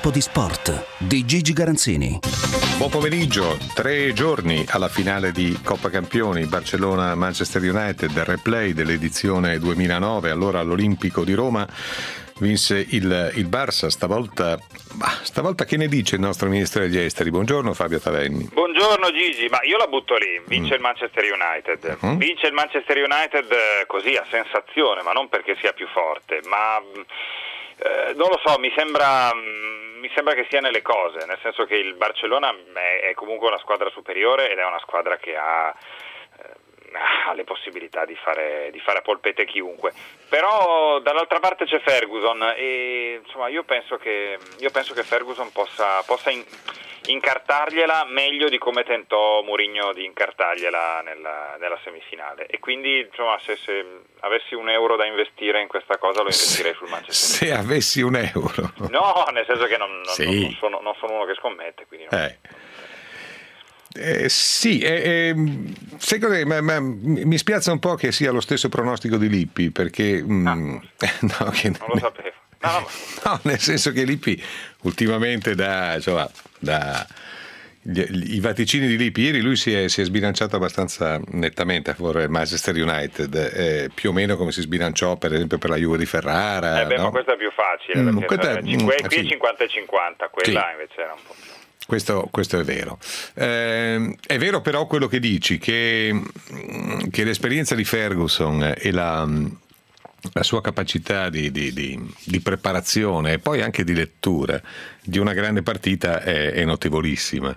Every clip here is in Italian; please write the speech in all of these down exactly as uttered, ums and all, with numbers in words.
Tempo di sport di Gigi Garanzini. Buon pomeriggio, tre giorni alla finale di Coppa Campioni Barcellona-Manchester United, del replay dell'edizione duemilanove, allora all'Olimpico di Roma. Vinse il, il Barça, stavolta, bah, stavolta che ne dice il nostro ministro degli esteri? Buongiorno Fabio Tavenni. Buongiorno Gigi, ma io la butto lì, vince Mm. il Manchester United, Uh-huh. vince il Manchester United eh, così a sensazione, ma non perché sia più forte, ma eh, non lo so, mi sembra, mh, mi sembra che sia nelle cose, nel senso che il Barcellona è, è comunque una squadra superiore ed è una squadra che ha ha le possibilità di fare di fare a polpette chiunque, però dall'altra parte c'è Ferguson e insomma io penso che io penso che Ferguson possa possa in, incartargliela meglio di come tentò Mourinho di incartargliela nella, nella semifinale, e quindi insomma se, se avessi un euro da investire in questa cosa lo investirei se, sul Manchester. Se avessi un euro. No, nel senso che non, non, Sì. non, non, sono, non sono uno che scommette, quindi non... Eh. Eh, sì, eh, eh, secondo me ma, ma, mi spiazza un po' che sia lo stesso pronostico di Lippi, perché mm, Ah. no, che, Non lo sapevo. No, no, ma... no, nel senso che Lippi ultimamente da, insomma, da gli, i vaticini di Lippi, ieri lui si è, si è sbilanciato abbastanza nettamente a favore del Manchester United, eh, più o meno come si sbilanciò per esempio per la Juve di Ferrara. Eh beh, no? ma questa è più facile, Mm, perché questa- eh, cinque- mm, qui sì. è cinquanta e cinquanta, quella Sì. invece era un po' più... Questo, questo è vero. Eh, è vero però quello che dici, che, che l'esperienza di Ferguson e la, la sua capacità di, di, di, di preparazione e poi anche di lettura di una grande partita è, è notevolissima.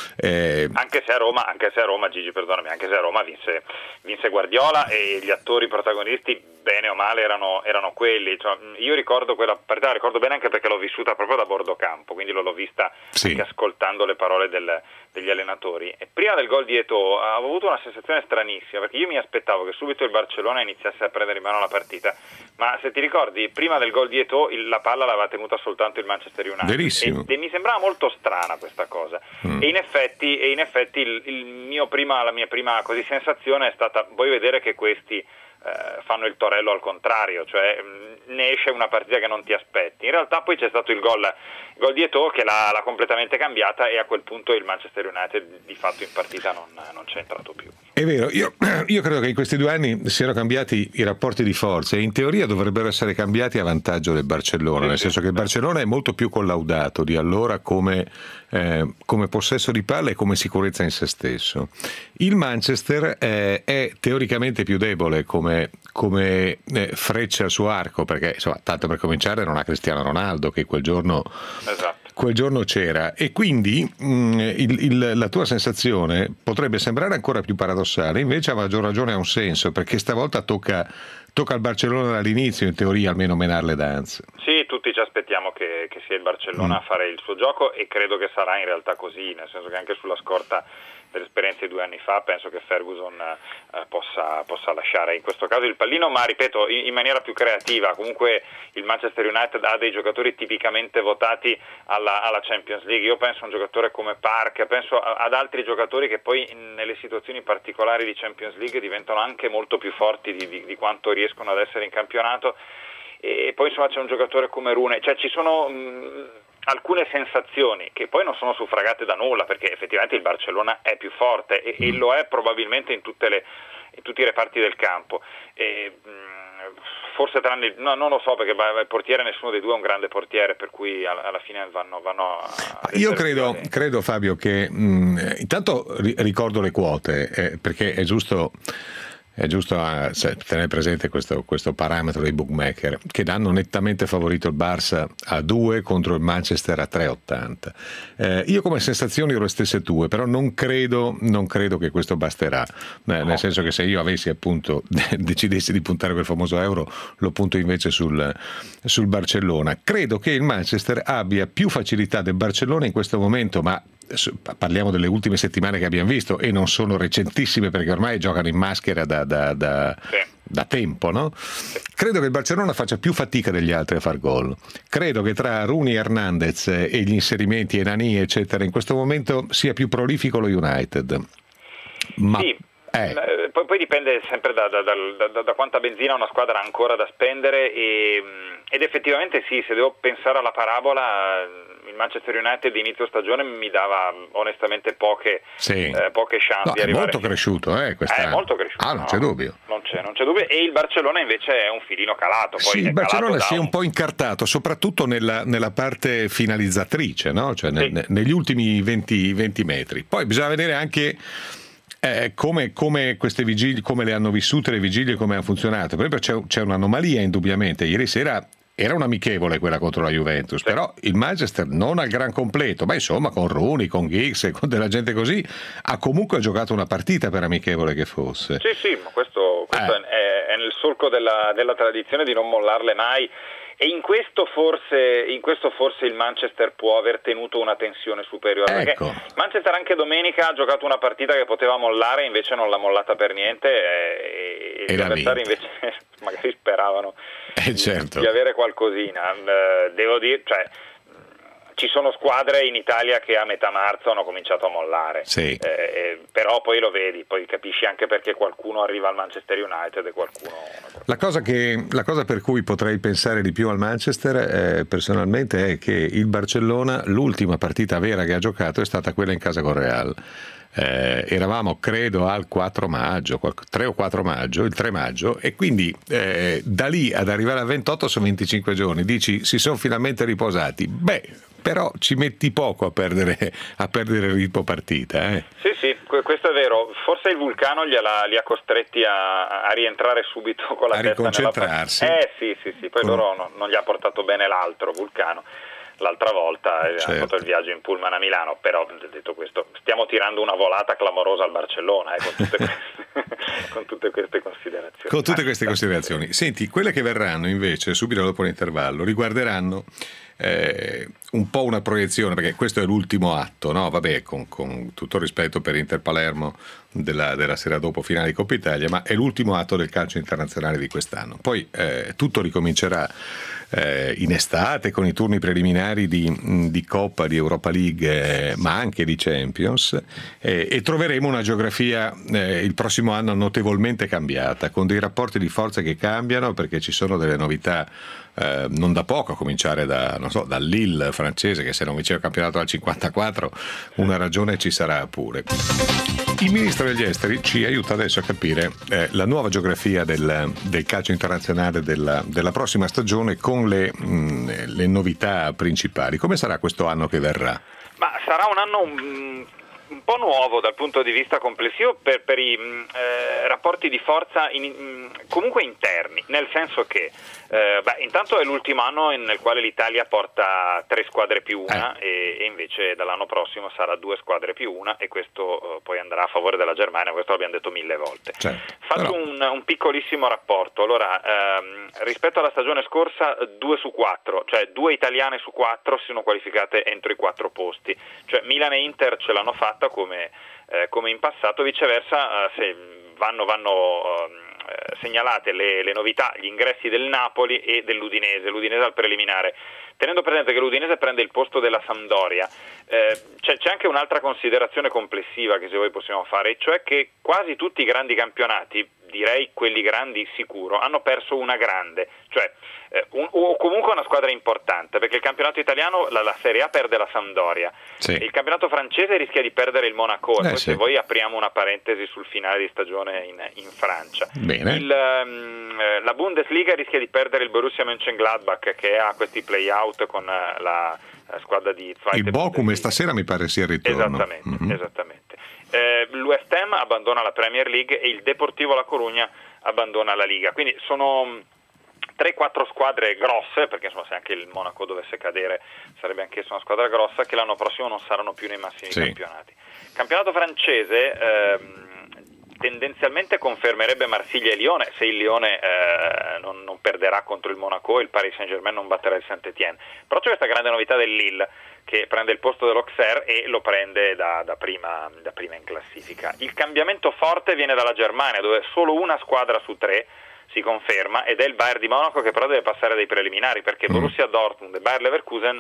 Eh, Anche se a Roma, anche se a Roma, Gigi, perdonami, anche se a Roma vinse, vinse Guardiola e gli attori protagonisti, bene o male, erano, erano quelli. Cioè, io ricordo quella partita, ricordo bene anche perché l'ho vissuta proprio da bordo campo, quindi l'ho vista Sì. anche ascoltando le parole del, degli allenatori. E prima del gol di Eto'o avevo avuto una sensazione stranissima, perché io mi aspettavo che subito il Barcellona iniziasse a prendere in mano la partita, ma se ti ricordi, prima del gol di Eto'o il- la palla l'aveva tenuta soltanto il Manchester United. Verissimo. E, e mi sembrava molto strana questa cosa. Mm. E in effetti, e in effetti il, il mio prima, la mia prima così sensazione è stata: vuoi vedere che questi eh, fanno il torello al contrario, cioè mh, ne esce una partita che non ti aspetti. In realtà poi c'è stato il gol, il gol di Eto'o che l'ha, l'ha completamente cambiata, e a quel punto il Manchester United di fatto in partita non, non c'è entrato più. È vero, io, io credo che in questi due anni siano cambiati i rapporti di forza e in teoria dovrebbero essere cambiati a vantaggio del Barcellona, Sì, nel sì. senso che il Barcellona è molto più collaudato di allora come, eh, come possesso di palla e come sicurezza in se stesso. Il Manchester eh, è teoricamente più debole come, come eh, freccia al suo arco, perché insomma, tanto per cominciare non ha Cristiano Ronaldo, che quel giorno... Esatto. Quel giorno c'era, e quindi mh, il, il, la tua sensazione potrebbe sembrare ancora più paradossale, invece a maggior ragione ha un senso, perché stavolta tocca, tocca al Barcellona dall'inizio, in teoria, almeno menare le danze. Sì, tutti ci aspettiamo che, che sia il Barcellona Mm. a fare il suo gioco, e credo che sarà in realtà così, nel senso che anche sulla scorta dell'esperienza di due anni fa penso che Ferguson eh, possa, possa lasciare in questo caso il pallino, ma ripeto, in, in maniera più creativa. Comunque il Manchester United ha dei giocatori tipicamente votati alla, alla Champions League. Io penso a un giocatore come Park, penso a, ad altri giocatori che poi in, nelle situazioni particolari di Champions League diventano anche molto più forti di, di, di quanto riescono ad essere in campionato. E poi insomma c'è un giocatore come Rooney, cioè ci sono mh, alcune sensazioni che poi non sono suffragate da nulla, perché effettivamente il Barcellona è più forte e, e lo è probabilmente in tutte le in tutti i reparti del campo. E, mh, forse tranne no, non lo so, perché il portiere, nessuno dei due è un grande portiere, per cui alla, alla fine vanno, vanno a Io credo, credo Fabio che mh, intanto ri- ricordo le quote, eh, perché è giusto È giusto eh, tenere presente questo, questo parametro dei bookmaker, che danno nettamente favorito il Barça a due contro il Manchester a tre virgola ottanta. Eh, io come sensazioni ho le stesse tue, però non credo, non credo che questo basterà, eh, nel senso che se io avessi appunto decidessi di puntare quel famoso euro, lo punto invece sul, sul Barcellona. Credo che il Manchester abbia più facilità del Barcellona in questo momento, ma parliamo delle ultime settimane che abbiamo visto, e non sono recentissime perché ormai giocano in maschera da, da, da, sì. da tempo, no? Credo che il Barcellona faccia più fatica degli altri a far gol. Credo che tra Rooney, Hernandez e gli inserimenti e Nani eccetera in questo momento sia più prolifico lo United, ma sì. Eh. Poi, poi dipende sempre da, da, da, da quanta benzina una squadra ha ancora da spendere e, ed effettivamente sì, se devo pensare alla parabola, il Manchester United di inizio stagione mi dava onestamente poche, sì. eh, poche chance no, di è arrivare. molto cresciuto, eh, quest'anno. È molto cresciuto. Ah, non no, c'è dubbio. Non c'è, non c'è dubbio. E il Barcellona invece è un filino calato. Poi sì, è il Barcellona si è un... un po' incartato, soprattutto nella, nella parte finalizzatrice, no? Cioè sì. ne, negli ultimi venti, venti metri. Poi bisogna vedere anche Eh, come, come queste vigilie, come le hanno vissute le vigilie, come hanno funzionato. Per esempio c'è, c'è un'anomalia indubbiamente. Ieri sera era un'amichevole quella contro la Juventus, sì. Però il Manchester non al gran completo, ma insomma con Rooney, con Giggs, con della gente così, ha comunque giocato una partita per amichevole che fosse. Sì, sì, ma questo, questo eh. è, è nel solco della, della tradizione di non mollarle mai. E in questo forse in questo forse il Manchester può aver tenuto una tensione superiore, ecco. Perché Manchester anche domenica ha giocato una partita che poteva mollare, invece non l'ha mollata per niente e, e gli avversari invece magari speravano eh, certo. di, di avere qualcosina. Devo dire, cioè ci sono squadre in Italia che a metà marzo hanno cominciato a mollare, sì. eh, però poi lo vedi, poi capisci anche perché qualcuno arriva al Manchester United e qualcuno... La cosa, che, la cosa per cui potrei pensare di più al Manchester eh, personalmente è che il Barcellona, l'ultima partita vera che ha giocato è stata quella in casa con Real. Eh, eravamo credo al quattro maggio, tre o quattro maggio, il tre maggio, e quindi eh, da lì ad arrivare al ventotto sono venticinque giorni. Dici si sono finalmente riposati, beh però ci metti poco a perdere, a perdere il ritmo partita. Eh. Sì, sì, questo è vero. Forse il vulcano gliela, li ha costretti a, a rientrare subito con la a testa riconcentrarsi. nella... Eh sì, sì, sì, poi con... loro no, non gli ha portato bene l'altro vulcano. L'altra volta certo. Hanno fatto il viaggio in pullman a Milano, però detto questo stiamo tirando una volata clamorosa al Barcellona eh, con, tutte queste, con tutte queste considerazioni. Con tutte queste considerazioni. Senti, quelle che verranno invece subito dopo l'intervallo riguarderanno eh, un po' una proiezione, perché questo è l'ultimo atto, no? Vabbè, con, con tutto rispetto per Inter Palermo della, della sera dopo finale di Coppa Italia, ma è l'ultimo atto del calcio internazionale di quest'anno. Poi eh, tutto ricomincerà eh, in estate con i turni preliminari di, di Coppa, di Europa League, eh, ma anche di Champions, eh, e troveremo una geografia eh, il prossimo anno notevolmente cambiata, con dei rapporti di forza che cambiano, perché ci sono delle novità eh, non da poco, a cominciare da, non so, dal Lille francese, che se non vinceva il campionato al cinquantaquattro una ragione ci sarà pure. Il ministro degli esteri ci aiuta adesso a capire eh, la nuova geografia del, del calcio internazionale della, della prossima stagione, con le, mh, le novità principali. Come sarà questo anno che verrà? Ma sarà un anno un, un po' nuovo dal punto di vista complessivo per, per i eh, rapporti di forza in, in, comunque interni, nel senso che eh, beh, intanto è l'ultimo anno nel quale l'Italia porta tre squadre più una eh. e, e invece dall'anno prossimo sarà due squadre più una, e questo eh, poi andrà a favore della Germania, questo l'abbiamo detto mille volte. Certo, Faccio però... un, un piccolissimo rapporto. Allora, ehm, rispetto alla stagione scorsa, due su quattro, cioè due italiane su quattro si sono qualificate entro i quattro posti, cioè Milan e Inter ce l'hanno fatta come, eh, come in passato. Viceversa, eh, se vanno, vanno eh, segnalate le, le novità, gli ingressi del Napoli e dell'Udinese, l'Udinese al preliminare, tenendo presente che l'Udinese prende il posto della Sampdoria. Eh, c'è, c'è anche un'altra considerazione complessiva che se voi possiamo fare, cioè che quasi tutti i grandi campionati, direi quelli grandi sicuro, hanno perso una grande, cioè eh, un, o comunque una squadra importante, perché il campionato italiano, la, la Serie A perde la Sampdoria, sì. Il campionato francese rischia di perdere il Monaco, eh, poi sì. se voi apriamo una parentesi sul finale di stagione in, in Francia. Bene. Il, um, la Bundesliga rischia di perdere il Borussia Mönchengladbach, che ha questi play-out con la, la squadra di Zweite il Bochum stasera mi pare sia il ritorno. Esattamente, mm-hmm. esattamente. Eh, L'West Ham abbandona la Premier League e il Deportivo La Coruña abbandona la Liga, quindi sono tre quattro squadre grosse, perché insomma se anche il Monaco dovesse cadere sarebbe anch'esso una squadra grossa, che l'anno prossimo non saranno più nei massimi sì. campionati. Campionato francese ehm, tendenzialmente confermerebbe Marsiglia e Lione, se il Lione eh, non, non perderà contro il Monaco e il Paris Saint-Germain non batterà il Saint-Étienne. Però c'è questa grande novità del Lille, che prende il posto dell'Auxerre e lo prende da, da, prima, da prima in classifica. Il cambiamento forte viene dalla Germania, dove solo una squadra su tre si conferma, ed è il Bayern di Monaco, che però deve passare dai preliminari, perché mm. Borussia Dortmund e Bayer Leverkusen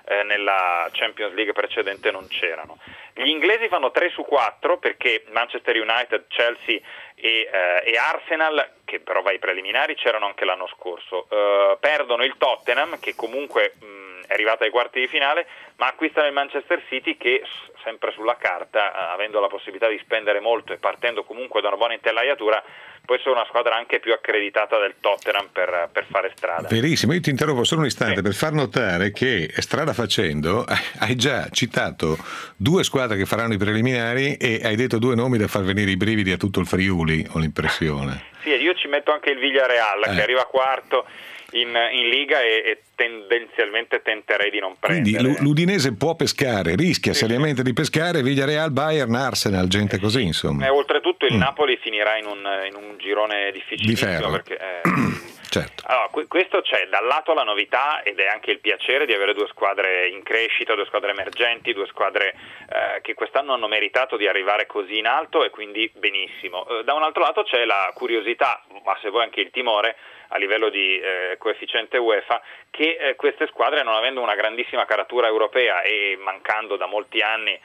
eh, nella Champions League precedente non c'erano. Gli inglesi fanno tre su quattro perché Manchester United, Chelsea e, eh, e Arsenal, che però va ai preliminari, c'erano anche l'anno scorso. Uh, perdono il Tottenham, che comunque mh, è arrivata ai quarti di finale, ma acquistano il Manchester City che, sempre sulla carta, uh, avendo la possibilità di spendere molto e partendo comunque da una buona intelaiatura, può essere una squadra anche più accreditata del Tottenham per, per fare strada. Verissimo, io ti interrompo solo un istante sì. per far notare che strada facendo hai già citato due squadre che faranno i preliminari e hai detto due nomi da far venire i brividi a tutto il Friuli, ho l'impressione. Sì, io ci metto anche il Villarreal eh. che arriva quarto in, in Liga e, e tendenzialmente tenterei di non prendere. Quindi l'Udinese può pescare, rischia sì, seriamente sì. di pescare Villarreal, Bayern, Arsenal, gente eh, così sì. insomma. E oltretutto il mm. Napoli finirà in un, in un girone difficilissimo di ferro. Perché, eh, certo. Allora, questo c'è dal lato la novità ed è anche il piacere di avere due squadre in crescita, due squadre emergenti, due squadre eh, che quest'anno hanno meritato di arrivare così in alto e quindi benissimo. Eh, da un altro lato c'è la curiosità, ma se vuoi anche il timore, a livello di eh, coefficiente UEFA, che eh, queste squadre, non avendo una grandissima caratura europea e mancando da molti anni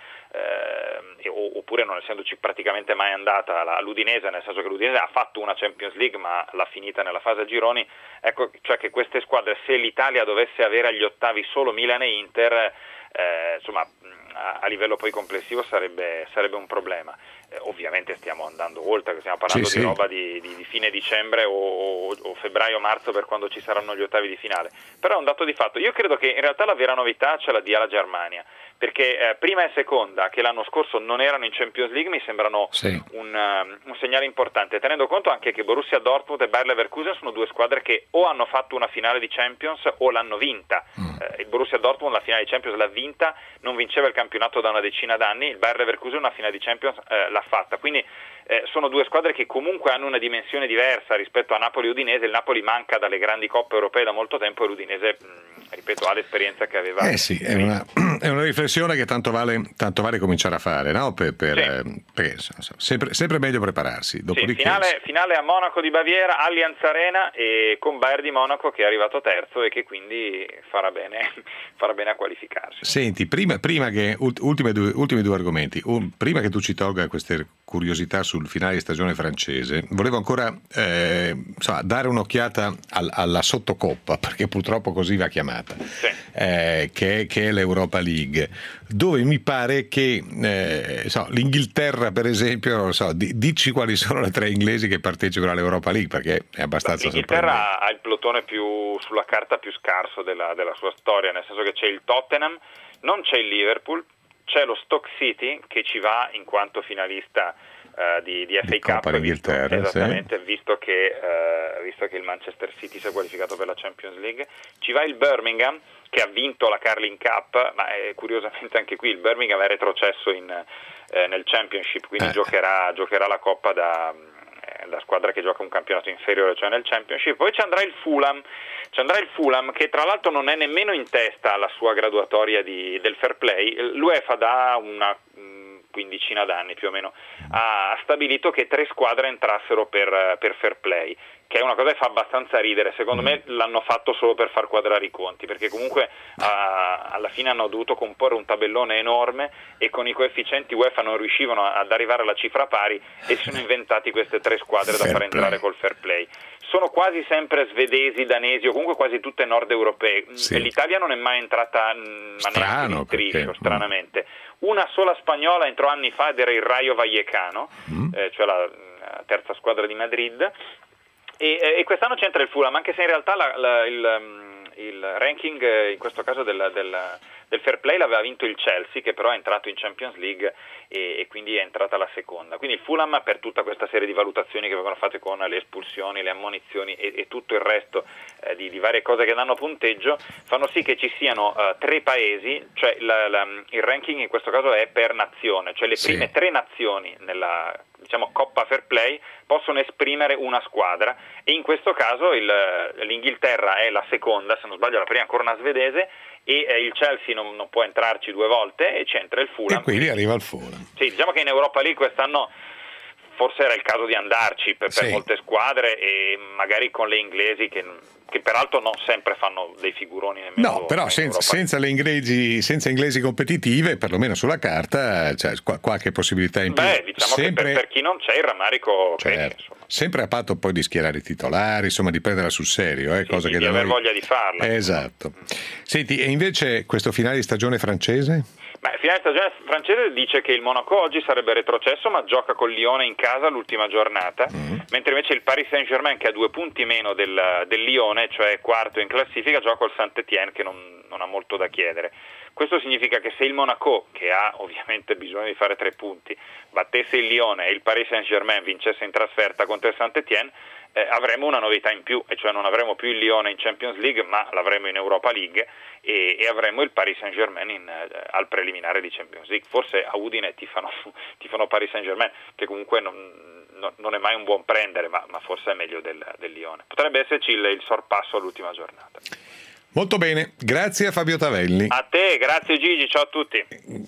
eh, oppure non essendoci praticamente mai andata la, l'Udinese, nel senso che l'Udinese ha fatto una Champions League ma l'ha finita nella fase a gironi, ecco, cioè che queste squadre, se l'Italia dovesse avere agli ottavi solo Milan e Inter, eh, insomma a, a livello poi complessivo sarebbe, sarebbe un problema. Eh, ovviamente stiamo andando oltre, stiamo parlando sì, di sì. roba di, di, di fine dicembre o, o, o febbraio-marzo per quando ci saranno gli ottavi di finale, però è un dato di fatto. Io credo che in realtà la vera novità ce la dia la Germania, perché eh, prima e seconda, che l'anno scorso non erano in Champions League, mi sembrano sì. un, um, un segnale importante, tenendo conto anche che Borussia Dortmund e Bayer Leverkusen sono due squadre che o hanno fatto una finale di Champions o l'hanno vinta. Mm. Eh, il Borussia Dortmund la finale di Champions l'ha vinta, non vinceva il campionato da una decina d'anni, il Bayer Leverkusen una finale di Champions eh, l'ha fatta, quindi eh, sono due squadre che comunque hanno una dimensione diversa rispetto a Napoli e Udinese. Il Napoli manca dalle grandi coppe europee da molto tempo e l'Udinese, mh, ripeto, ha l'esperienza che aveva. Eh sì, è una, è una riflessione che tanto vale, tanto vale cominciare a fare, no? Per, per, sì. eh, per, sempre, sempre meglio prepararsi. Sì, finale, finale a Monaco di Baviera, Allianz Arena, e con Bayern di Monaco che è arrivato terzo e che quindi farà bene, farà bene a qualificarsi. Senti, prima, prima che ultime due, ultimi due argomenti, Un, prima che tu ci tolga queste curiosità sul finale di stagione francese, volevo ancora eh, insomma, dare un'occhiata al, alla sottocoppa, perché purtroppo così va chiamata, sì. eh, che, che è l'Europa League, dove mi pare che eh, so, l'Inghilterra, per esempio, non so, di, dici quali sono le tre inglesi che partecipano all'Europa League, perché è abbastanza sorprendente. L'Inghilterra ha il plotone più sulla carta più scarso della, della sua storia, nel senso che c'è il Tottenham, non c'è il Liverpool, c'è lo Stoke City che ci va in quanto finalista uh, di, di F A Cup, visto, esattamente, sì. visto, che, uh, visto che il Manchester City si è qualificato per la Champions League. Ci va il Birmingham che ha vinto la Carling Cup, ma eh, curiosamente anche qui il Birmingham è retrocesso in, eh, nel Championship, quindi eh. giocherà, giocherà la Coppa da... la squadra che gioca un campionato inferiore, cioè nel Championship. Poi ci andrà il Fulham, ci andrà il Fulham che tra l'altro non è nemmeno in testa alla sua graduatoria di, del fair play. L'UEFA da una quindicina d'anni più o meno ha stabilito che tre squadre entrassero per, per fair play, che è una cosa che fa abbastanza ridere. Secondo mm. me l'hanno fatto solo per far quadrare i conti, perché comunque a, alla fine hanno dovuto comporre un tabellone enorme e con i coefficienti UEFA non riuscivano ad arrivare alla cifra pari e si sono inventati queste tre squadre da far entrare col fair play. Sono quasi sempre svedesi, danesi o comunque quasi tutte nord europee. Sì. L'Italia non è mai entrata in Strano, striscio, stranamente. Una sola spagnola entrò anni fa ed era il Rayo Vallecano, mm. eh, cioè la, la terza squadra di Madrid, e, e quest'anno c'entra il Fulham, anche se in realtà la, la, il, il ranking in questo caso del, del, del fair play l'aveva vinto il Chelsea, che però è entrato in Champions League e, e quindi è entrata la seconda. Quindi il Fulham, per tutta questa serie di valutazioni che vengono fatte con le espulsioni, le ammonizioni e, e tutto il resto eh, di, di varie cose che danno punteggio, fanno sì che ci siano uh, tre paesi, cioè la, la, il ranking in questo caso è per nazione, cioè le sì. prime tre nazioni nella, diciamo, Coppa Fair Play possono esprimere una squadra, e in questo caso il, l'Inghilterra è la seconda, se non sbaglio la prima ancora una svedese, e eh, il Chelsea non, non può entrarci due volte e c'entra il Fulham. E quindi arriva il Fulham. Sì, diciamo che in Europa League quest'anno forse era il caso di andarci per, per sì. molte squadre, e magari con le inglesi che, che peraltro non sempre fanno dei figuroni nemmeno. No, però senza, senza le inglesi, senza inglesi competitive, perlomeno sulla carta, c'è cioè, qualche possibilità in più. Beh, diciamo sempre, che per, per chi non c'è il rammarico, certo, bene, sempre a patto poi di schierare i titolari, insomma di prenderla sul serio, eh, sì, cosa sì, che di da aver noi... voglia di farla. Esatto. Senti, e invece questo finale di stagione francese? Beh, il finale di stagione francese dice che il Monaco oggi sarebbe retrocesso, ma gioca col Lione in casa l'ultima giornata, mm. mentre invece il Paris Saint-Germain, che ha due punti meno del, del Lione, cioè quarto in classifica, gioca col Saint-Étienne, che non, non ha molto da chiedere. Questo significa che se il Monaco, che ha ovviamente bisogno di fare tre punti, battesse il Lione e il Paris Saint-Germain vincesse in trasferta contro il Saint-Étienne, eh, avremo una novità in più, e cioè non avremo più il Lione in Champions League, ma l'avremo in Europa League, e, e avremo il Paris Saint-Germain in, eh, al preliminare di Champions League. Forse a Udine tifano, tifano Paris Saint-Germain, che comunque non, non, non è mai un buon prendere, ma, ma forse è meglio del, del Lione. Potrebbe esserci il, il sorpasso all'ultima giornata. Molto bene, grazie a Fabio Tavelli. A te, grazie Gigi, ciao a tutti.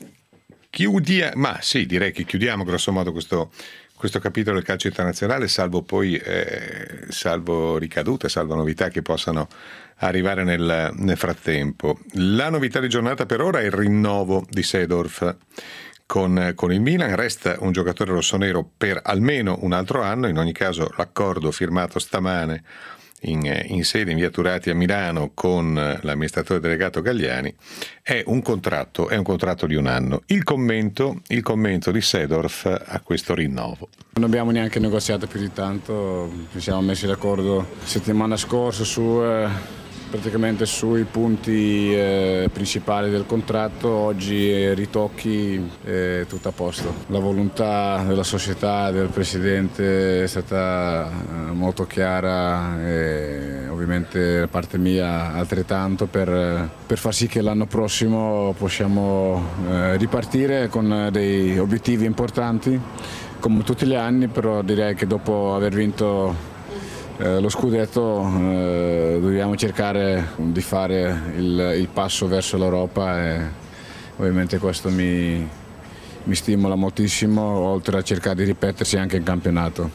Chiudia, ma sì, direi che chiudiamo grosso modo questo, questo capitolo del calcio internazionale, salvo poi eh, salvo ricadute, salvo novità che possano arrivare nel, nel frattempo. La novità di giornata per ora è il rinnovo di Seedorf con, con il Milan. Resta un giocatore rossonero per almeno un altro anno. In ogni caso l'accordo firmato stamane In, in sede in via Turati a Milano con l'amministratore delegato Gagliani è un contratto è un contratto di un anno. Il commento il commento di Seedorf a questo rinnovo: non abbiamo neanche negoziato più di tanto, ci siamo messi d'accordo settimana scorsa su eh, praticamente sui punti eh, principali del contratto. Oggi eh, ritocchi, eh, tutto a posto. La volontà della società, del presidente è stata eh, molto chiara, e ovviamente da parte mia altrettanto, per, per far sì che l'anno prossimo possiamo eh, ripartire con dei obiettivi importanti come tutti gli anni. Però direi che dopo aver vinto Eh, lo scudetto eh, dobbiamo cercare di fare il, il passo verso l'Europa, e ovviamente questo mi, mi stimola moltissimo, oltre a cercare di ripetersi anche in campionato.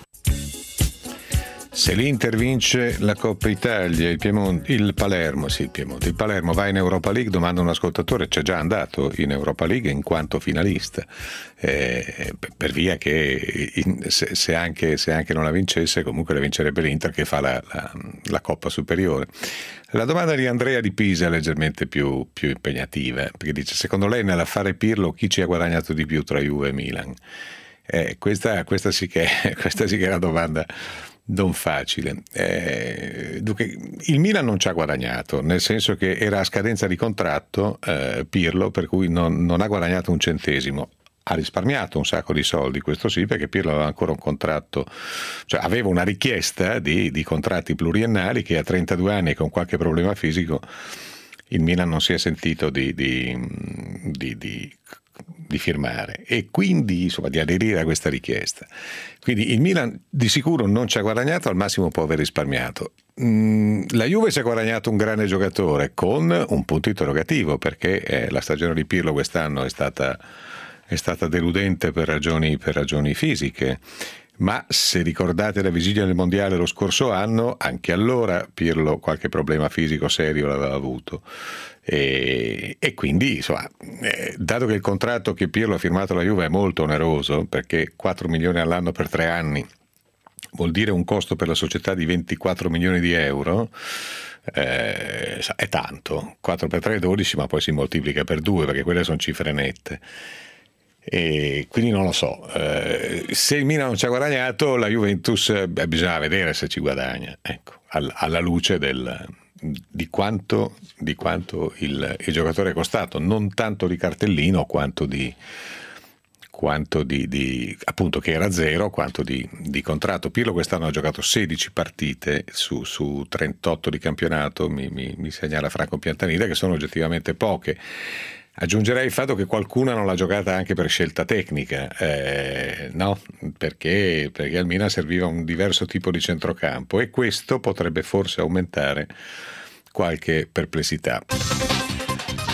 Se l'Inter vince la Coppa Italia, il Piemonte, il Palermo, sì, il Piemonte, il Palermo va in Europa League, domanda un ascoltatore, c'è già andato in Europa League in quanto finalista, eh, per via che in, se, se, anche, se anche non la vincesse, comunque la vincerebbe l'Inter, che fa la, la, la Coppa Superiore. La domanda di Andrea di Pisa è leggermente più, più impegnativa, perché dice: secondo lei nell'affare Pirlo chi ci ha guadagnato di più tra Juve e Milan? Eh, questa, questa, sì che, questa sì che è una domanda non facile. Eh, dunque, il Milan non ci ha guadagnato, nel senso che era a scadenza di contratto eh, Pirlo, per cui non, non ha guadagnato un centesimo. Ha risparmiato un sacco di soldi, questo sì, perché Pirlo aveva ancora un contratto, cioè aveva una richiesta di, di contratti pluriennali che a trentadue anni, con qualche problema fisico, il Milan non si è sentito di, di, di, di di firmare, e quindi insomma di aderire a questa richiesta. Quindi il Milan di sicuro non ci ha guadagnato, al massimo può aver risparmiato. Mm, la Juve si è guadagnato un grande giocatore con un punto interrogativo, perché eh, la stagione di Pirlo quest'anno è stata, è stata deludente per ragioni, per ragioni fisiche. Ma se ricordate la vigilia del mondiale lo scorso anno, anche allora Pirlo qualche problema fisico serio l'aveva avuto, e, e quindi insomma, eh, dato che il contratto che Pirlo ha firmato alla Juve è molto oneroso, perché quattro milioni all'anno per tre anni vuol dire un costo per la società di ventiquattro milioni di euro, eh, è tanto. Quattro per tre è dodici, ma poi si moltiplica per due, perché quelle sono cifre nette. E quindi non lo so, eh, se il Milan non ci ha guadagnato, la Juventus eh, bisogna vedere se ci guadagna, ecco, all, alla luce del, di quanto, di quanto il, il giocatore è costato, non tanto di cartellino quanto di, quanto di, di appunto che era zero, quanto di, di contratto. Pirlo quest'anno ha giocato sedici partite su, su trentotto di campionato, mi, mi, mi segnala Franco Piantanida, che sono oggettivamente poche. Aggiungerei il fatto che qualcuna non l'ha giocata anche per scelta tecnica, eh, no? Perché, perché al Milan serviva un diverso tipo di centrocampo, e questo potrebbe forse aumentare qualche perplessità.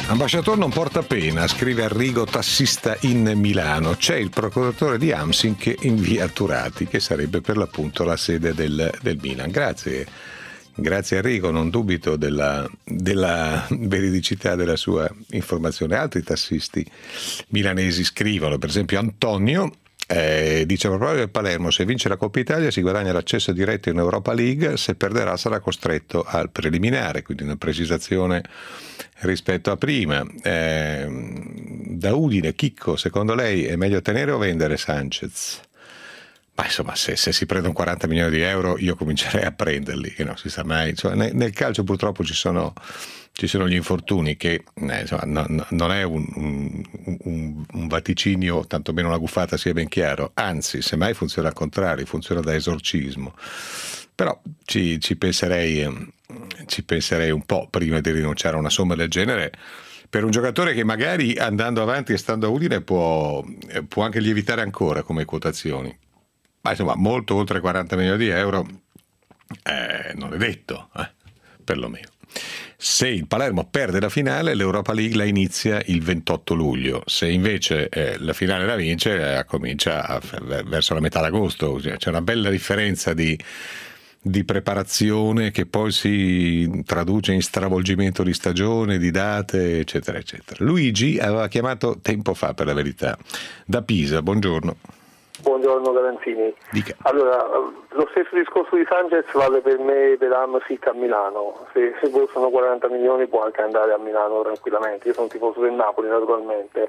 Ambasciatore non porta pena, scrive Arrigo, tassista in Milano. C'è il procuratore di Amsin che invia Turati, che sarebbe per l'appunto la sede del, del Milan. Grazie, grazie Arrigo, non dubito della, della veridicità della sua informazione. Altri tassisti milanesi scrivono, per esempio Antonio, Eh, dice proprio del Palermo: se vince la Coppa Italia si guadagna l'accesso diretto in Europa League, se perderà sarà costretto al preliminare, quindi una precisazione rispetto a prima. Eh, da Udine, Chicco, secondo lei è meglio tenere o vendere Sanchez? Ma insomma, se, se si prendono quaranta milioni di euro io comincerei a prenderli, che non si sa mai. Cioè, nel, nel calcio purtroppo ci sono ci sono gli infortuni che eh, insomma, no, non è un, un, un, un vaticinio, tantomeno una gufata, sia ben chiaro, anzi semmai funziona al contrario, funziona da esorcismo. Però ci, ci penserei ci penserei un po' prima di rinunciare a una somma del genere per un giocatore che magari andando avanti e stando a Udine può, può anche lievitare ancora come quotazioni, ma insomma molto oltre quaranta milioni di euro eh, non è detto, eh, perlomeno. Se il Palermo perde la finale, l'Europa League la inizia il ventotto luglio. Se invece eh, la finale la vince, eh, comincia a, verso la metà d'agosto. C'è una bella differenza di, di preparazione che poi si traduce in stravolgimento di stagione, di date, eccetera, eccetera. Luigi aveva chiamato tempo fa, per la verità, da Pisa. Buongiorno. Buongiorno Garanzini. Dica. Allora, lo stesso discorso di Sanchez vale per me per Amsic a Milano. Se, se costano quaranta milioni può anche andare a Milano tranquillamente. Io sono tifoso del Napoli naturalmente.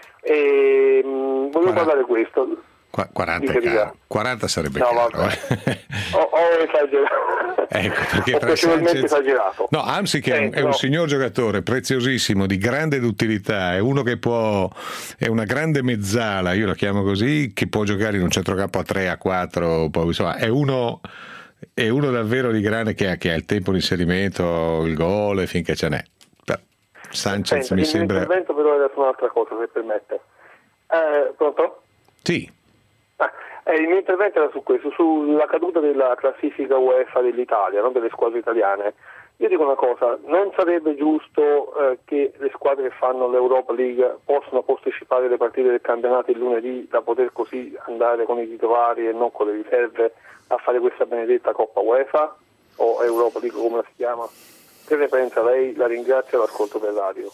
E mh, volevo parlare di questo. Qu- quaranta, dica, dica. quaranta sarebbe no, caro. Eh. Ho, ho esagerato. Ecco, perché ho tra piacevolmente Sanchez... esagerato. No, Amsic è, Senti, è un no. signor giocatore, preziosissimo, di grande duttilità, è uno che può, è una grande mezzala, io la chiamo così, che può giocare in un centrocampo a tre, a quattro, poi, insomma, è uno, è uno davvero di grande che ha, che ha il tempo di inserimento, il gol, finché ce n'è. Però Sanchez Senta, mi il sembra... mio intervento però era su un'altra cosa, se permette. Eh, pronto? Sì. Ah, eh, il mio intervento era su questo, sulla caduta della classifica UEFA dell'Italia, no, delle squadre italiane. Io dico una cosa, non sarebbe giusto eh, che le squadre che fanno l'Europa League possano posticipare le partite del campionato il lunedì, da poter così andare con i titolari e non con le riserve a fare questa benedetta Coppa UEFA o Europa League, come la si chiama? Che ne pensa lei? La ringrazio e l'ascolto per radio.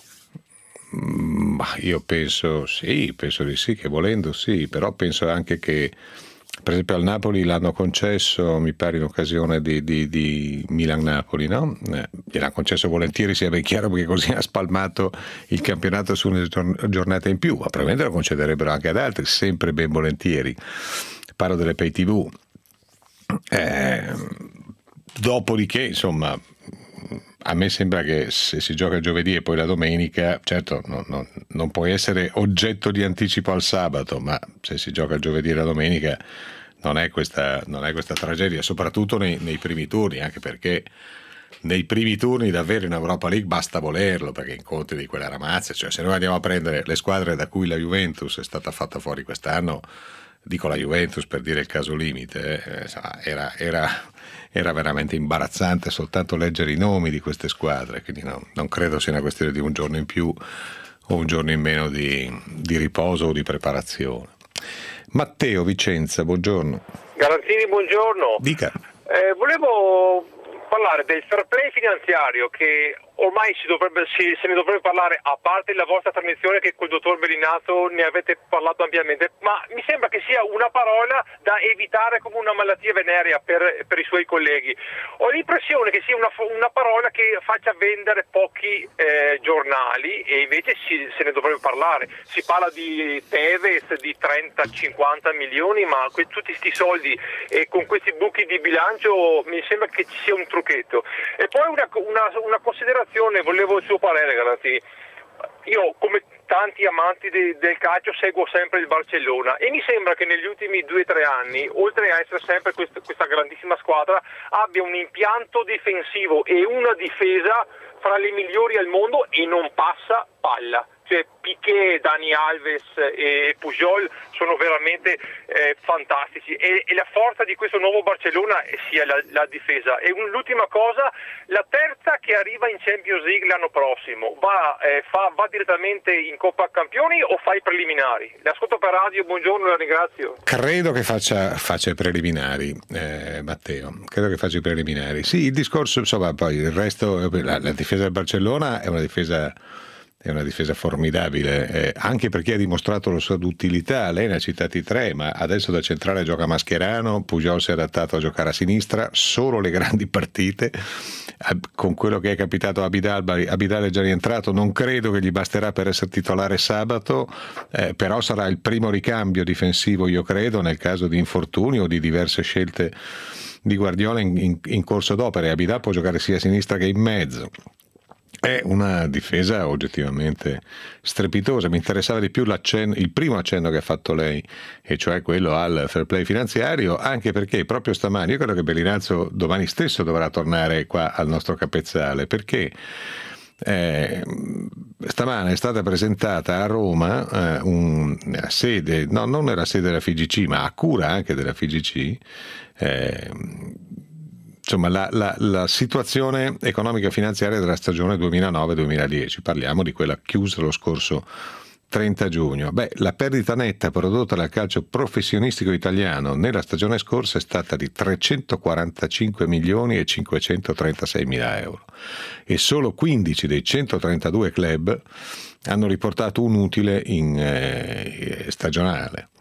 Ma io penso sì, penso di sì, che volendo sì, però penso anche che per esempio al Napoli l'hanno concesso, mi pare in occasione di, di, di Milan-Napoli, no? Eh, gliel'hanno concesso volentieri, sia ben chiaro, perché così ha spalmato il campionato su una giornata in più, ma probabilmente lo concederebbero anche ad altri, sempre ben volentieri. Parlo delle pay tivù. Eh, dopodiché, insomma, a me sembra che se si gioca giovedì e poi la domenica, certo non, non, non puoi essere oggetto di anticipo al sabato, ma se si gioca giovedì e la domenica non è questa, non è questa tragedia, soprattutto nei, nei primi turni, anche perché nei primi turni davvero in Europa League basta volerlo, perché incontri di quella ramazza, cioè se noi andiamo a prendere le squadre da cui la Juventus è stata fatta fuori quest'anno, dico la Juventus per dire il caso limite, eh, era, era, era veramente imbarazzante soltanto leggere i nomi di queste squadre, quindi no, non credo sia una questione di un giorno in più o un giorno in meno di, di riposo o di preparazione. Matteo, Vicenza, buongiorno. Garanzini, buongiorno. Dica. Eh, volevo parlare del fair play finanziario che ormai si dovrebbe, si, se ne dovrebbe parlare, a parte la vostra trasmissione che col dottor Belinato ne avete parlato ampiamente, ma mi sembra che sia una parola da evitare come una malattia venerea per, per i suoi colleghi. Ho l'impressione che sia una, una parola che faccia vendere pochi eh, giornali e invece si, se ne dovrebbe parlare. Si parla di Tevez di trenta cinquanta milioni, ma que, tutti questi soldi e con questi buchi di bilancio mi sembra che ci sia un trucchetto. E poi una, una, una considerazione, volevo il suo parere, Garanzini. Io, come tanti amanti de, del calcio, seguo sempre il Barcellona e mi sembra che negli ultimi due o tre anni, oltre a essere sempre quest, questa grandissima squadra, abbia un impianto difensivo e una difesa fra le migliori al mondo e non passa palla. cioè Piqué, Dani Alves e Pujol sono veramente eh, fantastici e, e la forza di questo nuovo Barcellona sia la, la difesa. E un, l'ultima cosa, la terza che arriva in Champions League l'anno prossimo va, eh, fa, va direttamente in Coppa Campioni o fa i preliminari? L'ascolto per radio, buongiorno, la ringrazio. Credo che faccia, faccia i preliminari, eh, Matteo, credo che faccia i preliminari. Sì, il discorso, insomma, poi il resto, la, la difesa del Barcellona è una difesa È una difesa formidabile, eh, anche perché ha dimostrato la sua duttilità. Lei ne ha citati tre, ma adesso da centrale gioca Mascherano, Pujol si è adattato a giocare a sinistra, solo le grandi partite. Con quello che è capitato a Abidal, Abidal è già rientrato, non credo che gli basterà per essere titolare sabato, eh, però sarà il primo ricambio difensivo, io credo, nel caso di infortuni o di diverse scelte di Guardiola in, in, in corso d'opera. E Abidal può giocare sia a sinistra che in mezzo. È una difesa oggettivamente strepitosa. Mi interessava di più l'accenno, il primo accenno che ha fatto lei, e cioè quello al fair play finanziario, anche perché proprio stamani, io credo che Bellinazzo domani stesso dovrà tornare qua al nostro capezzale, perché eh, stamane è stata presentata a Roma eh, un, nella sede, no, non nella sede della F I G C, ma a cura anche della F I G C, eh, insomma la, la, la situazione economica finanziaria della stagione duemilanove duemiladieci. Parliamo di quella chiusa lo scorso trenta giugno. Beh, la perdita netta prodotta dal calcio professionistico italiano nella stagione scorsa è stata di trecentoquarantacinque milioni e cinquecentotrentasei mila euro e solo quindici dei centotrentadue club hanno riportato un utile in eh, stagionale.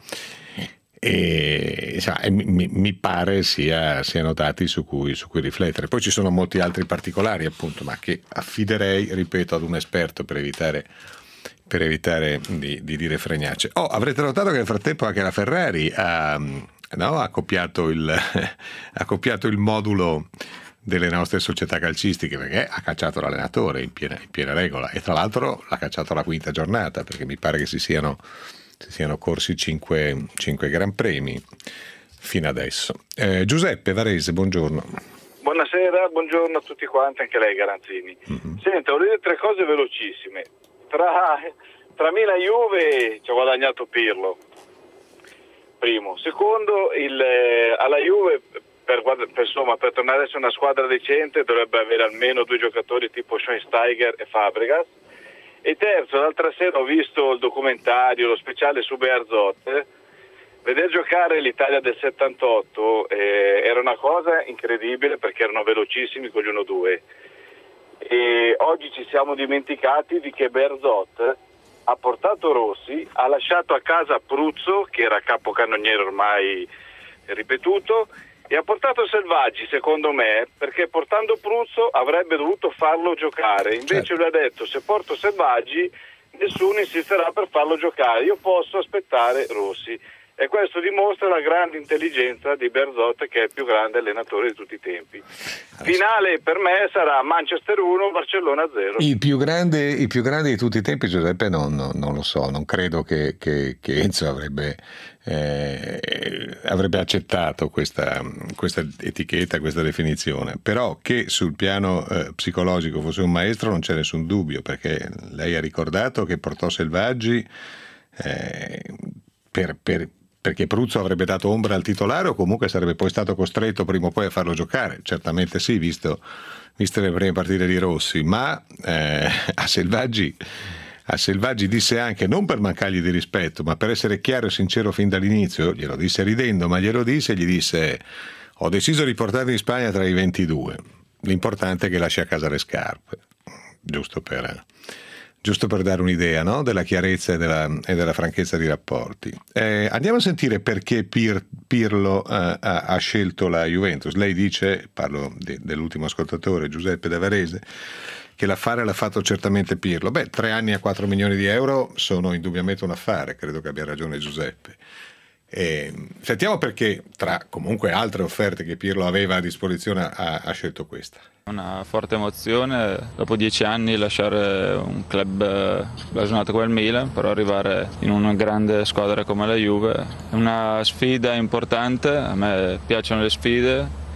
E sa, mi, mi pare sia, siano dati su cui, su cui riflettere. Poi ci sono molti altri particolari, appunto, ma che affiderei, ripeto, ad un esperto per evitare, per evitare di, di dire fregnacce. Oh, avrete notato che nel frattempo anche la Ferrari ha, no, ha, copiato il, ha copiato il modulo delle nostre società calcistiche, perché ha cacciato l'allenatore in piena, in piena regola, e tra l'altro l'ha cacciato alla quinta giornata, perché mi pare che si siano si siano corsi cinque, cinque gran premi fino adesso. Eh, Giuseppe Varese, buongiorno. Buonasera, buongiorno a tutti quanti, anche lei Garanzini. Mm-hmm. Senta, volevo dire tre cose velocissime. Tra, tra Milan e Juve ci ha guadagnato Pirlo, primo. Secondo, il, alla Juve per, per, insomma, per tornare a essere una squadra decente dovrebbe avere almeno due giocatori tipo Schweinsteiger e Fabregas. E terzo, l'altra sera ho visto il documentario, lo speciale su Bearzot. Vedere giocare l'Italia del settantotto eh, era una cosa incredibile, perché erano velocissimi con gli uno due. E oggi ci siamo dimenticati di che Bearzot ha portato Rossi, ha lasciato a casa Pruzzo, che era capocannoniere ormai ripetuto, e ha portato Selvaggi, secondo me, perché portando Pruzzo avrebbe dovuto farlo giocare. Invece certo. Lui ha detto: se porto Selvaggi nessuno insisterà per farlo giocare, io posso aspettare Rossi. E questo dimostra la grande intelligenza di Bearzot, che è il più grande allenatore di tutti i tempi. Finale per me sarà Manchester uno, Barcellona zero. Il più grande, il più grande di tutti i tempi, Giuseppe, non, non lo so, non credo che, che, che Enzo avrebbe, eh, avrebbe accettato questa, questa etichetta, questa definizione. Però che sul piano eh, psicologico fosse un maestro non c'è nessun dubbio, perché lei ha ricordato che portò Selvaggi eh, per... per perché Pruzzo avrebbe dato ombra al titolare, o comunque sarebbe poi stato costretto prima o poi a farlo giocare. Certamente sì, visto, viste le prime partite di Rossi, ma eh, a Selvaggi a Selvaggi disse anche, non per mancargli di rispetto, ma per essere chiaro e sincero fin dall'inizio, glielo disse ridendo, ma glielo disse e gli disse: ho deciso di portarli in Spagna tra i ventidue, l'importante è che lasci a casa le scarpe, giusto per... giusto per dare un'idea, no? Della chiarezza e della, e della franchezza di rapporti. Eh, andiamo a sentire perché Pir, Pirlo eh, ha, ha scelto la Juventus. Lei dice, parlo de, dell'ultimo ascoltatore, Giuseppe da Varese, che l'affare l'ha fatto certamente Pirlo. Beh, tre anni a quattro milioni di euro sono indubbiamente un affare, credo che abbia ragione Giuseppe. E sentiamo perché, tra comunque altre offerte che Pirlo aveva a disposizione, ha, ha scelto questa. Una forte emozione, dopo dieci anni lasciare un club blasonato come il Milan per arrivare in una grande squadra come la Juve. È una sfida importante, a me piacciono le sfide,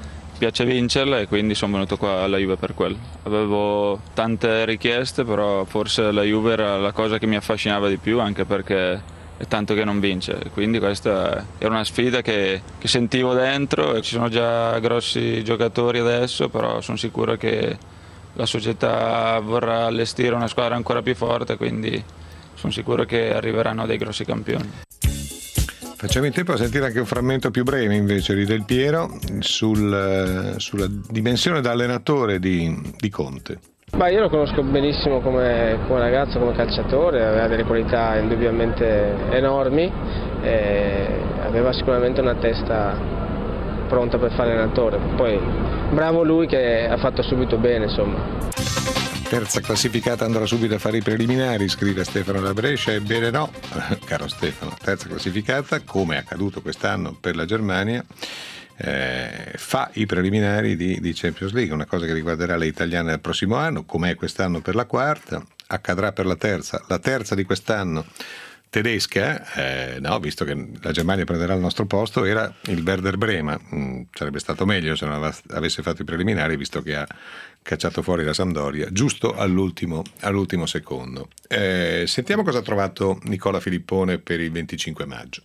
piace vincerla e quindi sono venuto qua alla Juve per quello. Avevo tante richieste, però forse la Juve era la cosa che mi affascinava di più, anche perché è tanto che non vince, quindi questa era una sfida che, che sentivo dentro. Ci sono già grossi giocatori adesso, però sono sicuro che la società vorrà allestire una squadra ancora più forte, quindi sono sicuro che arriveranno dei grossi campioni. Facciamo in tempo a sentire anche un frammento più breve invece di Del Piero sul, sulla dimensione da allenatore di, di Conte. Ma io lo conosco benissimo come, come ragazzo, come calciatore, aveva delle qualità indubbiamente enormi e aveva sicuramente una testa pronta per fare allenatore. Poi bravo lui che ha fatto subito bene, insomma. Terza classificata andrà subito a fare i preliminari, scrive Stefano da Brescia. Ebbene no, caro Stefano, terza classificata, come è accaduto quest'anno per la Germania, Eh, fa i preliminari di, di Champions League, una cosa che riguarderà le italiane del prossimo anno, come è quest'anno per la quarta, accadrà per la terza, la terza di quest'anno tedesca, eh, no, visto che la Germania prenderà il nostro posto, era il Werder Brema. Mm, sarebbe stato meglio se non avesse fatto i preliminari, visto che ha cacciato fuori la Sampdoria giusto all'ultimo, all'ultimo secondo. Eh, sentiamo cosa ha trovato Nicola Filippone per il venticinque maggio.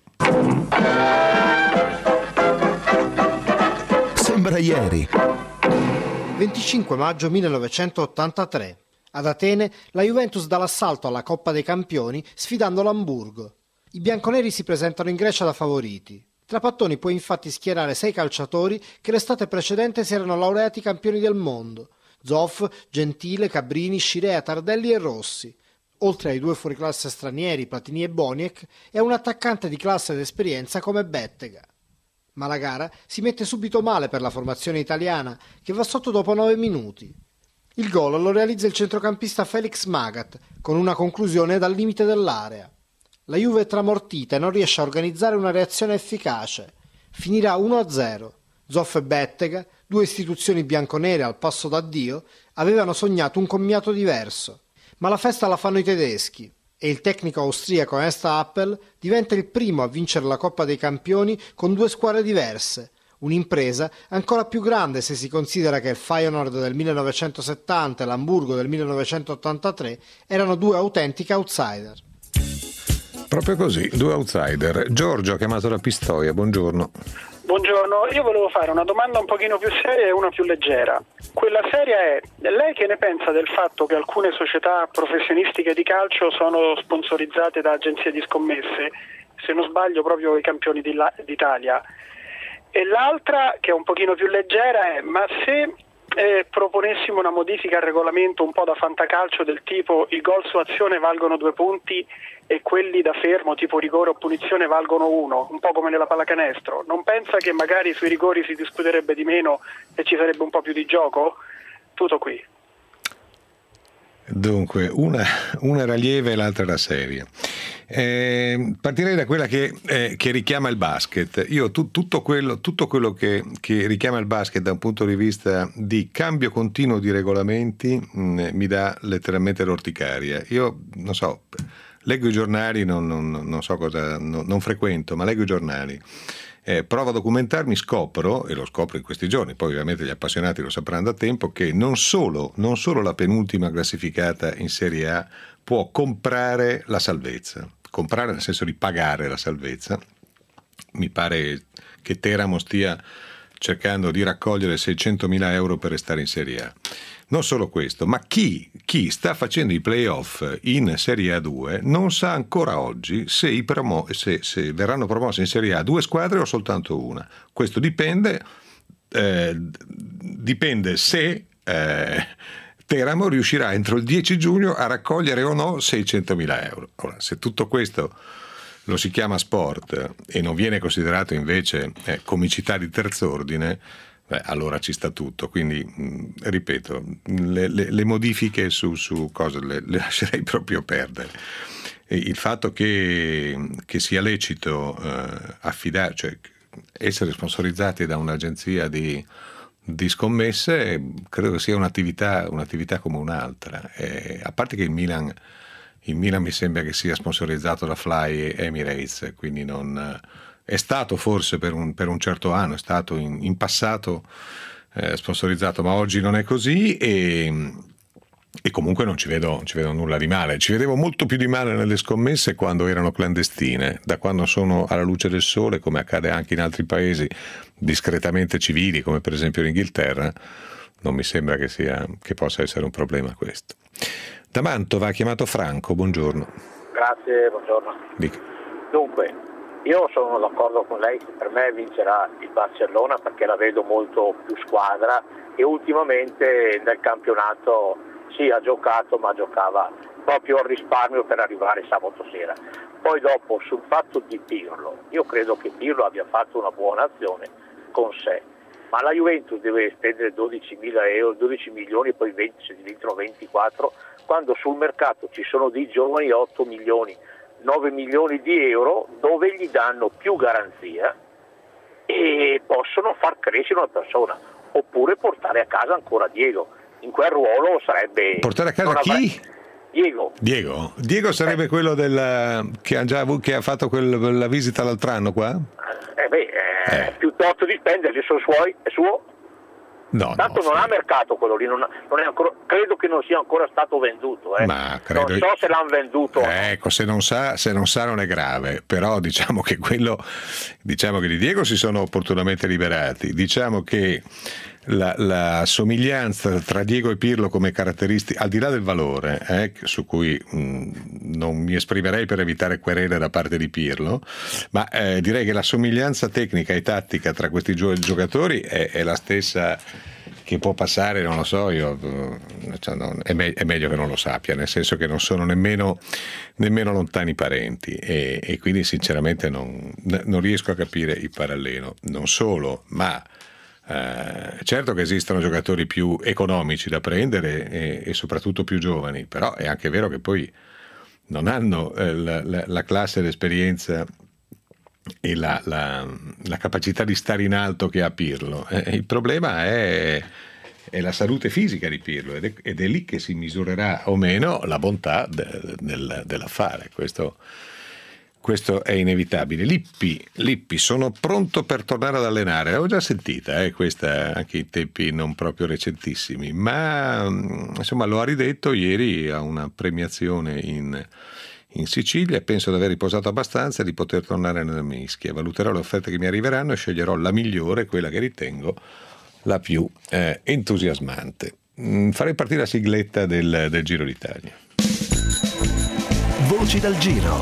Sembra ieri. venticinque maggio millenovecentottantatré. Ad Atene la Juventus dà l'assalto alla Coppa dei Campioni sfidando l'Amburgo. I bianconeri si presentano in Grecia da favoriti. Trapattoni può infatti schierare sei calciatori che l'estate precedente si erano laureati campioni del mondo: Zoff, Gentile, Cabrini, Scirea, Tardelli e Rossi. Oltre ai due fuoriclasse stranieri, Platini e Boniek, e a un attaccante di classe ed esperienza come Bettega. Ma la gara si mette subito male per la formazione italiana, che va sotto dopo nove minuti. Il gol lo realizza il centrocampista Felix Magath, con una conclusione dal limite dell'area. La Juve è tramortita e non riesce a organizzare una reazione efficace. Finirà uno a zero. Zoff e Bettega, due istituzioni bianconere al passo d'addio, avevano sognato un commiato diverso. Ma la festa la fanno i tedeschi. E il tecnico austriaco Ernst Happel diventa il primo a vincere la Coppa dei Campioni con due squadre diverse, un'impresa ancora più grande se si considera che il Feyenoord del millenovecentosettanta e l'Amburgo del millenovecentottantatré erano due autentiche outsider. Proprio così, due outsider. Giorgio ha chiamato la Pistoia, buongiorno. Buongiorno, io volevo fare una domanda un pochino più seria e una più leggera. Quella seria è: lei che ne pensa del fatto che alcune società professionistiche di calcio sono sponsorizzate da agenzie di scommesse, se non sbaglio proprio i campioni d'Italia? E l'altra, che è un pochino più leggera, è: ma se eh, proponessimo una modifica al regolamento un po' da fantacalcio, del tipo i gol su azione valgono due punti e quelli da fermo tipo rigore o punizione valgono uno, un po' come nella pallacanestro, non pensa che magari sui rigori si discuterebbe di meno e ci sarebbe un po' più di gioco? Tutto qui. Dunque, una, una era lieve e l'altra era seria. Eh, partirei da quella che, eh, che richiama il basket. Io tu, tutto quello, tutto quello che, che richiama il basket da un punto di vista di cambio continuo di regolamenti mh, mi dà letteralmente l'orticaria. Io non so, leggo i giornali, non, non, non so cosa, non, non frequento, ma leggo i giornali. Eh, provo a documentarmi, scopro, e lo scopro in questi giorni, poi ovviamente gli appassionati lo sapranno da tempo, che non solo, non solo la penultima classificata in Serie A può comprare la salvezza, comprare nel senso di pagare la salvezza. Mi pare che Teramo stia cercando di raccogliere seicentomila euro per restare in Serie A. Non solo questo, ma chi, chi sta facendo i playoff in Serie A due non sa ancora oggi se, i promo- se, se verranno promosse in Serie A due squadre o soltanto una. Questo dipende, eh, dipende se eh, Teramo riuscirà entro il dieci giugno a raccogliere o no seicentomila euro. Ora, se tutto questo lo si chiama sport e non viene considerato invece eh, comicità di terz'ordine, beh, allora ci sta tutto. Quindi mh, ripeto, le, le, le modifiche su, su cose le, le lascerei proprio perdere. E il fatto che, che sia lecito eh, affidare, cioè essere sponsorizzati da un'agenzia di, di scommesse, credo che sia un'attività, un'attività come un'altra. E, a parte che il Milan, il Milan mi sembra che sia sponsorizzato da Fly e Emirates, quindi non... È stato forse per un, per un certo anno, è stato in, in passato eh, sponsorizzato, ma oggi non è così e, e comunque non ci vedo, ci vedo nulla di male. Ci vedevo molto più di male nelle scommesse quando erano clandestine. Da quando sono alla luce del sole, come accade anche in altri paesi discretamente civili, come per esempio l'Inghilterra, non mi sembra che sia che possa essere un problema questo. Da Mantova ha chiamato Franco, buongiorno. Grazie, buongiorno. Dica. Dunque, io sono d'accordo con lei, per me vincerà il Barcellona perché la vedo molto più squadra e ultimamente nel campionato sì ha giocato, ma giocava proprio al risparmio per arrivare sabato sera. Poi dopo sul fatto di Pirlo, io credo che Pirlo abbia fatto una buona azione con sé, ma la Juventus deve spendere dodicimila euro, dodici milioni e poi venti, se diventano ventiquattro, quando sul mercato ci sono dei giovani otto milioni, nove milioni di euro dove gli danno più garanzia e possono far crescere una persona, oppure portare a casa ancora Diego. In quel ruolo sarebbe... Portare a casa chi? Avrebbe... Diego. Diego. Diego sarebbe eh. quello del, che, ha già, che ha fatto quel, la visita l'altro anno qua? Eh beh, eh, eh. piuttosto di spenderli sono suoi, è suo. No, tanto no, non sì. ha mercato quello lì, non, non è ancora, credo che non sia ancora stato venduto. Eh. Ma credo... Non so se l'hanno venduto. Ecco, se non sa, se non sa non è grave, però diciamo che quello, diciamo che di Diego si sono opportunamente liberati. Diciamo che la, la somiglianza tra Diego e Pirlo come caratteristiche, al di là del valore, eh, su cui mh, non mi esprimerei per evitare querele da parte di Pirlo, ma eh, direi che la somiglianza tecnica e tattica tra questi giocatori è, è la stessa che può passare, non lo so, io cioè, non, è, me- è meglio che non lo sappia, nel senso che non sono nemmeno, nemmeno lontani parenti e, e quindi sinceramente non, non riesco a capire il parallelo. Non solo, ma eh, certo che esistono giocatori più economici da prendere e, e soprattutto più giovani, però è anche vero che poi non hanno eh, la, la, la classe e l'esperienza e la, la, la capacità di stare in alto che ha Pirlo. Eh, il problema è, è la salute fisica di Pirlo ed è, ed è lì che si misurerà o meno la bontà de, del, dell'affare. Questo, questo è inevitabile. Lippi, Lippi, sono pronto per tornare ad allenare. L'ho già sentita, eh, questa anche in tempi non proprio recentissimi, ma insomma lo ha ridetto ieri a una premiazione in in Sicilia. Penso di aver riposato abbastanza e di poter tornare nella mischia. Valuterò le offerte che mi arriveranno e sceglierò la migliore, quella che ritengo la più eh, entusiasmante. Mm, farei partire la sigletta del, del Giro d'Italia. Voci dal Giro.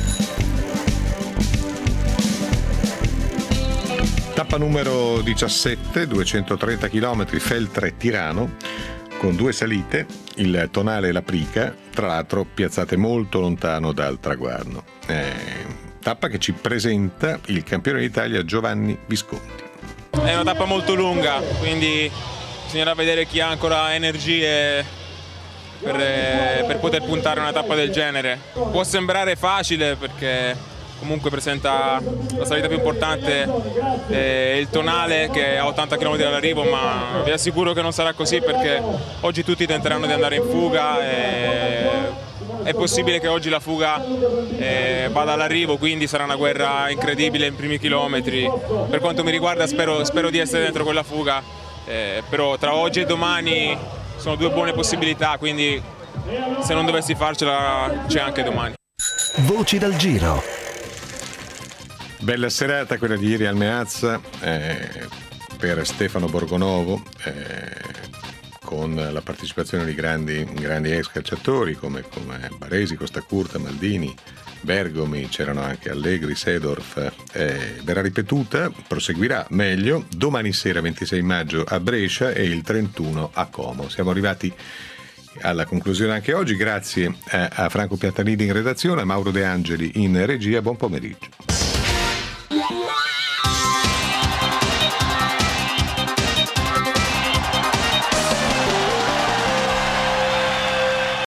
Tappa numero diciassette, duecentotrenta chilometri, Feltre-Tirano, con due salite, il Tonale e la Prica, tra l'altro piazzate molto lontano dal traguardo. Eh, tappa che ci presenta il campione d'Italia Giovanni Visconti. È una tappa molto lunga, quindi bisognerà vedere chi ha ancora energie per, per poter puntare una tappa del genere. Può sembrare facile perché comunque presenta la salita più importante, eh, il Tonale, che è a ottanta chilometri dall'arrivo, ma vi assicuro che non sarà così perché oggi tutti tenteranno di andare in fuga e è possibile che oggi la fuga eh, vada all'arrivo, quindi sarà una guerra incredibile in primi chilometri. Per quanto mi riguarda spero, spero di essere dentro quella fuga, eh, però tra oggi e domani sono due buone possibilità, quindi se non dovessi farcela c'è anche domani. Voci dal Giro. Bella serata quella di ieri al Meazza eh, per Stefano Borgonovo, eh, con la partecipazione di grandi, grandi ex calciatori come, come Baresi, Costacurta, Maldini, Bergomi, c'erano anche Allegri, Seedorf. Eh, verrà ripetuta, proseguirà meglio domani sera ventisei maggio a Brescia e il trentuno a Como. Siamo arrivati alla conclusione anche oggi, grazie a, a Franco Piantanini in redazione, a Mauro De Angeli in regia, buon pomeriggio.